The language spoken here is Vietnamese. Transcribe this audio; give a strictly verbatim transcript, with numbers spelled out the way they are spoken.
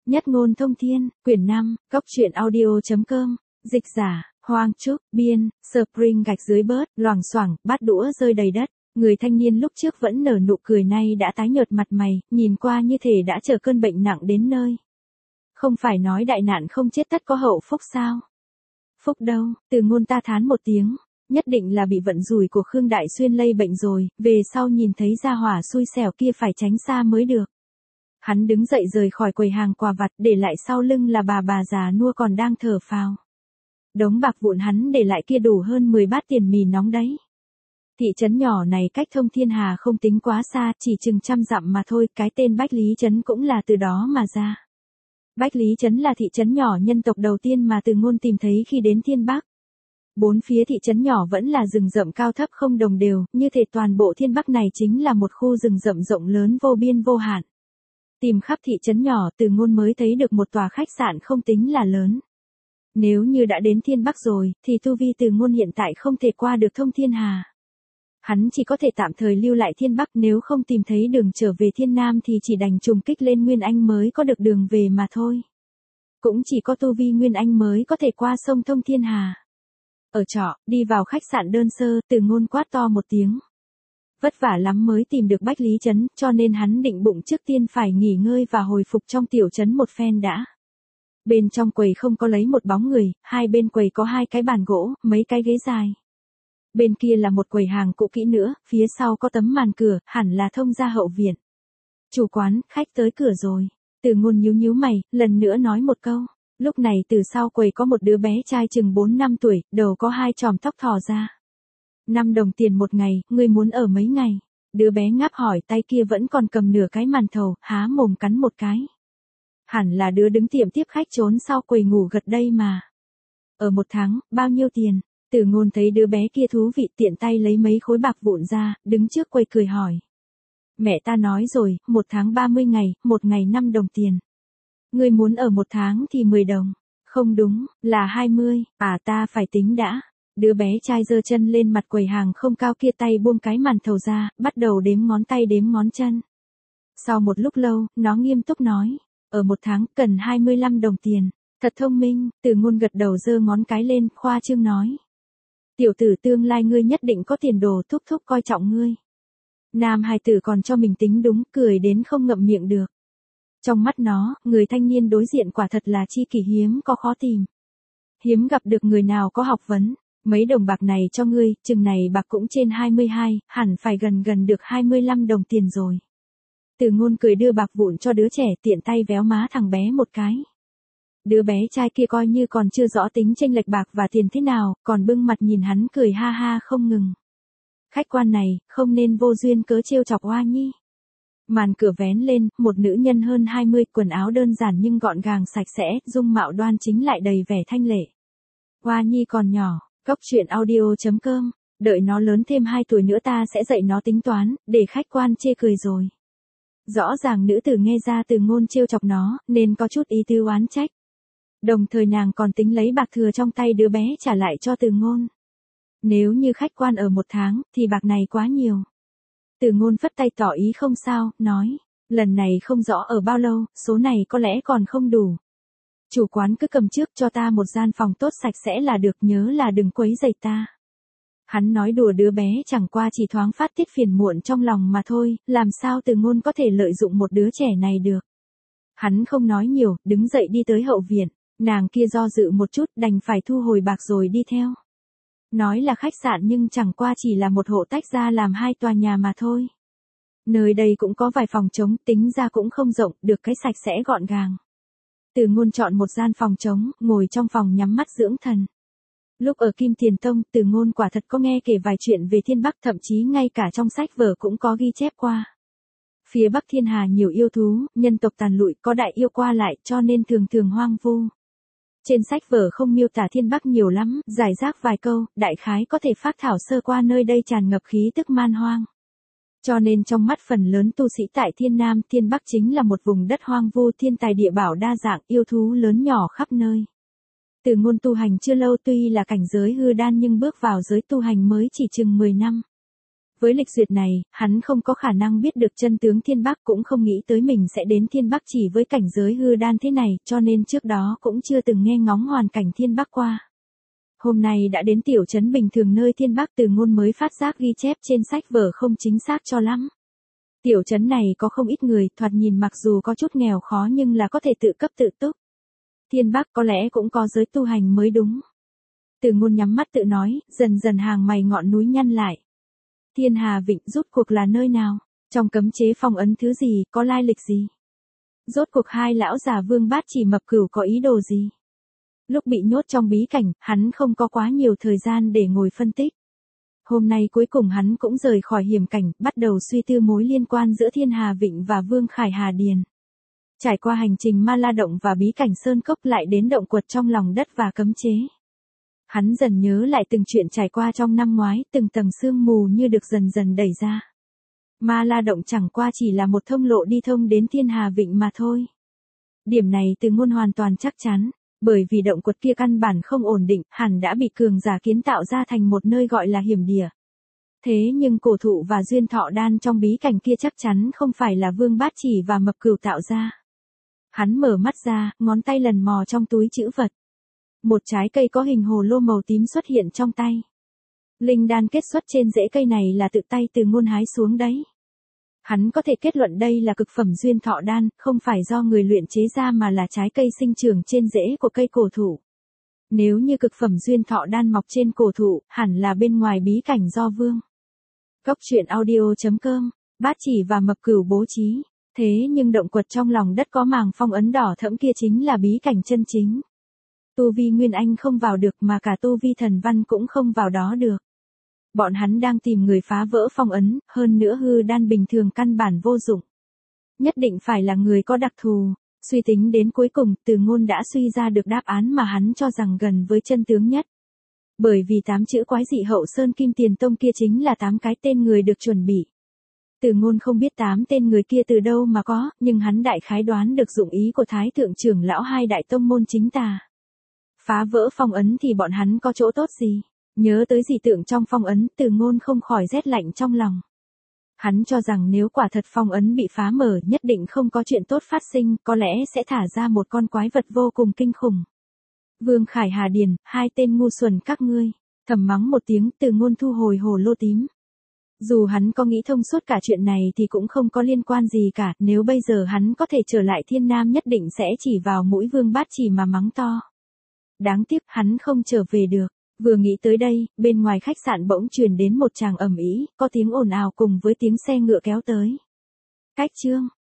Nhất ngôn thông thiên, quyển năm, góc truyện audio.com, dịch giả, Hoang Trúc, biên, Spring gạch dưới bớt, loảng xoảng, bát đũa rơi đầy đất. Người thanh niên lúc trước vẫn nở nụ cười nay đã tái nhợt mặt mày, nhìn qua như thể đã chờ cơn bệnh nặng đến nơi. Không phải nói đại nạn không chết tất có hậu phúc sao? Phúc đâu, Từ Ngôn ta thán một tiếng, nhất định là bị vận rủi của Khương Đại Xuyên lây bệnh rồi, về sau nhìn thấy gia hỏa xui xẻo kia phải tránh xa mới được. Hắn đứng dậy rời khỏi quầy hàng quà vặt, để lại sau lưng là bà bà già nua còn đang thở phào. Đống bạc vụn hắn để lại kia đủ hơn mười bát tiền mì nóng đấy. Thị trấn nhỏ này cách Thông Thiên Hà không tính quá xa, chỉ chừng trăm dặm mà thôi, cái tên Bách Lý Trấn cũng là từ đó mà ra. Bách Lý Trấn là thị trấn nhỏ nhân tộc đầu tiên mà Từ Ngôn tìm thấy khi đến Thiên Bắc. Bốn phía thị trấn nhỏ vẫn là rừng rậm cao thấp không đồng đều, như thể toàn bộ Thiên Bắc này chính là một khu rừng rậm rộng lớn vô biên vô hạn. Tìm khắp thị trấn nhỏ, Từ Ngôn mới thấy được một tòa khách sạn không tính là lớn. Nếu như đã đến Thiên Bắc rồi, thì tu vi Từ Ngôn hiện tại không thể qua được Thông Thiên Hà. Hắn chỉ có thể tạm thời lưu lại Thiên Bắc, nếu không tìm thấy đường trở về Thiên Nam thì chỉ đành trùng kích lên Nguyên Anh mới có được đường về mà thôi. Cũng chỉ có tu vi Nguyên Anh mới có thể qua sông Thông Thiên Hà. Ở trọ, đi vào khách sạn đơn sơ, Từ Ngôn quát to một tiếng. Vất vả lắm mới tìm được Bách Lý Trấn, cho nên hắn định bụng trước tiên phải nghỉ ngơi và hồi phục trong tiểu trấn một phen đã. Bên trong quầy không có lấy một bóng người, hai bên quầy có hai cái bàn gỗ, mấy cái ghế dài. Bên kia là một quầy hàng cũ kỹ nữa, phía sau có tấm màn cửa, hẳn là thông ra hậu viện. Chủ quán, khách tới cửa rồi. Từ Ngôn nhíu nhíu mày, lần nữa nói một câu. Lúc này từ sau quầy có một đứa bé trai chừng bốn năm tuổi, đầu có hai chòm tóc thò ra. Năm đồng tiền một ngày, ngươi muốn ở mấy ngày? Đứa bé ngáp hỏi, tay kia vẫn còn cầm nửa cái màn thầu, há mồm cắn một cái. Hẳn là đứa đứng tiệm tiếp khách trốn sau quầy ngủ gật đây mà. Ở một tháng, bao nhiêu tiền? Từ Ngôn thấy đứa bé kia thú vị, tiện tay lấy mấy khối bạc vụn ra, đứng trước quầy cười hỏi. Mẹ ta nói rồi, một tháng ba mươi ngày, một ngày năm đồng tiền. Ngươi muốn ở một tháng thì mười đồng. Không đúng, là hai mươi, à ta phải tính đã. Đứa bé trai giơ chân lên mặt quầy hàng không cao kia, tay buông cái màn thầu ra, bắt đầu đếm ngón tay đếm ngón chân. Sau một lúc lâu, nó nghiêm túc nói, ở một tháng cần hai mươi lăm đồng tiền. Thật thông minh, Từ Ngôn gật đầu giơ ngón cái lên, khoa trương nói. Tiểu tử tương lai ngươi nhất định có tiền đồ, thúc thúc coi trọng ngươi. Nam hài tử còn cho mình tính đúng, cười đến không ngậm miệng được. Trong mắt nó, người thanh niên đối diện quả thật là chi kỷ hiếm có khó tìm. Hiếm gặp được người nào có học vấn. Mấy đồng bạc này cho ngươi, chừng này bạc cũng trên hai mươi hai, hẳn phải gần gần được hai mươi lăm đồng tiền rồi. Từ Ngôn cười đưa bạc vụn cho đứa trẻ, tiện tay véo má thằng bé một cái. Đứa bé trai kia coi như còn chưa rõ tính chênh lệch bạc và tiền thế nào, còn bưng mặt nhìn hắn cười ha ha không ngừng. Khách quan này, không nên vô duyên cớ trêu chọc Hoa Nhi. Màn cửa vén lên, một nữ nhân hơn hai mươi, quần áo đơn giản nhưng gọn gàng sạch sẽ, dung mạo đoan chính lại đầy vẻ thanh lệ. Hoa Nhi còn nhỏ, góc truyện audio.com, đợi nó lớn thêm hai tuổi nữa ta sẽ dạy nó tính toán, để khách quan chê cười rồi. Rõ ràng nữ tử nghe ra Từ Ngôn trêu chọc nó, nên có chút ý tứ oán trách. Đồng thời nàng còn tính lấy bạc thừa trong tay đứa bé trả lại cho Từ Ngôn. Nếu như khách quan ở một tháng, thì bạc này quá nhiều. Từ Ngôn phất tay tỏ ý không sao, nói, lần này không rõ ở bao lâu, số này có lẽ còn không đủ. Chủ quán cứ cầm trước cho ta một gian phòng tốt sạch sẽ là được, nhớ là đừng quấy rầy ta. Hắn nói đùa đứa bé chẳng qua chỉ thoáng phát tiết phiền muộn trong lòng mà thôi, làm sao Từ Ngôn có thể lợi dụng một đứa trẻ này được. Hắn không nói nhiều, đứng dậy đi tới hậu viện, nàng kia do dự một chút đành phải thu hồi bạc rồi đi theo. Nói là khách sạn nhưng chẳng qua chỉ là một hộ tách ra làm hai tòa nhà mà thôi. Nơi đây cũng có vài phòng trống, tính ra cũng không rộng, được cái sạch sẽ gọn gàng. Từ Ngôn chọn một gian phòng trống, ngồi trong phòng nhắm mắt dưỡng thần. Lúc ở Kim Tiền Tông, Từ Ngôn quả thật có nghe kể vài chuyện về Thiên Bắc, thậm chí ngay cả trong sách vở cũng có ghi chép qua. Phía Bắc Thiên Hà nhiều yêu thú, nhân tộc tàn lụi, có đại yêu qua lại, cho nên thường thường hoang vu. Trên sách vở không miêu tả Thiên Bắc nhiều lắm, giải rác vài câu, đại khái có thể phác thảo sơ qua nơi đây tràn ngập khí tức man hoang. Cho nên trong mắt phần lớn tu sĩ tại Thiên Nam, Thiên Bắc chính là một vùng đất hoang vu, thiên tài địa bảo đa dạng, yêu thú lớn nhỏ khắp nơi. Từ Ngôn tu hành chưa lâu, tuy là cảnh giới hư đan nhưng bước vào giới tu hành mới chỉ chừng mười năm. Với lịch duyệt này, hắn không có khả năng biết được chân tướng Thiên Bắc, cũng không nghĩ tới mình sẽ đến Thiên Bắc chỉ với cảnh giới hư đan thế này, cho nên trước đó cũng chưa từng nghe ngóng hoàn cảnh Thiên Bắc qua. Hôm nay đã đến tiểu trấn bình thường nơi Thiên Bắc, Từ Ngôn mới phát giác ghi chép trên sách vở không chính xác cho lắm. Tiểu trấn này có không ít người, thoạt nhìn mặc dù có chút nghèo khó nhưng là có thể tự cấp tự túc. Thiên Bắc có lẽ cũng có giới tu hành mới đúng. Từ Ngôn nhắm mắt tự nói, dần dần hàng mày ngọn núi nhăn lại. Thiên Hà Vịnh rốt cuộc là nơi nào? Trong cấm chế phong ấn thứ gì, có lai lịch gì? Rốt cuộc hai lão già Vương Bát Chỉ Mập Cửu có ý đồ gì? Lúc bị nhốt trong bí cảnh, hắn không có quá nhiều thời gian để ngồi phân tích. Hôm nay cuối cùng hắn cũng rời khỏi hiểm cảnh, bắt đầu suy tư mối liên quan giữa Thiên Hà Vịnh và Vương Khải Hà Điền. Trải qua hành trình Ma La Động và bí cảnh Sơn Cốc lại đến động quật trong lòng đất và cấm chế. Hắn dần nhớ lại từng chuyện trải qua trong năm ngoái, từng tầng sương mù như được dần dần đẩy ra. Ma La Động chẳng qua chỉ là một thông lộ đi thông đến Thiên Hà Vịnh mà thôi. Điểm này Từ Ngôn hoàn toàn chắc chắn, bởi vì động quật kia căn bản không ổn định, hẳn đã bị cường giả kiến tạo ra thành một nơi gọi là hiểm địa. Thế nhưng cổ thụ và duyên thọ đan trong bí cảnh kia chắc chắn không phải là Vương Bát Chỉ và Mập Cửu tạo ra. Hắn mở mắt ra, ngón tay lần mò trong túi trữ vật. Một trái cây có hình hồ lô màu tím xuất hiện trong tay. Linh đan kết xuất trên rễ cây này là tự tay Từ Ngôn hái xuống đấy. Hắn có thể kết luận đây là cực phẩm duyên thọ đan, không phải do người luyện chế ra mà là trái cây sinh trưởng trên rễ của cây cổ thụ. Nếu như cực phẩm duyên thọ đan mọc trên cổ thụ, hẳn là bên ngoài bí cảnh do Vương. Góc truyện audio chấm com, Bát Chỉ và Mập Cửu bố trí. Thế nhưng động quật trong lòng đất có màng phong ấn đỏ thẫm kia chính là bí cảnh chân chính. Tu vi Nguyên Anh không vào được mà cả tu vi thần văn cũng không vào đó được. Bọn hắn đang tìm người phá vỡ phong ấn, hơn nữa hư đan bình thường căn bản vô dụng. Nhất định phải là người có đặc thù. Suy tính đến cuối cùng, Từ Ngôn đã suy ra được đáp án mà hắn cho rằng gần với chân tướng nhất. Bởi vì tám chữ quái dị Hậu Sơn Kim Tiền Tông kia chính là tám cái tên người được chuẩn bị. Từ Ngôn không biết tám tên người kia từ đâu mà có, nhưng hắn đại khái đoán được dụng ý của Thái Thượng trưởng lão hai đại tông môn chính tà. Phá vỡ phong ấn thì bọn hắn có chỗ tốt gì? Nhớ tới dị tượng trong phong ấn, Từ Ngôn không khỏi rét lạnh trong lòng. Hắn cho rằng nếu quả thật phong ấn bị phá mở nhất định không có chuyện tốt phát sinh, có lẽ sẽ thả ra một con quái vật vô cùng kinh khủng. Vương Khải Hà Điền, hai tên ngu xuẩn các ngươi. Thầm mắng một tiếng, Từ Ngôn thu hồi hồ lô tím. Dù hắn có nghĩ thông suốt cả chuyện này thì cũng không có liên quan gì cả, nếu bây giờ hắn có thể trở lại Thiên Nam nhất định sẽ chỉ vào mũi Vương Bát Chỉ mà mắng to. Đáng tiếc hắn không trở về được. Vừa nghĩ tới đây, bên ngoài khách sạn bỗng truyền đến một tràng ầm ĩ, có tiếng ồn ào cùng với tiếng xe ngựa kéo tới. Cách chương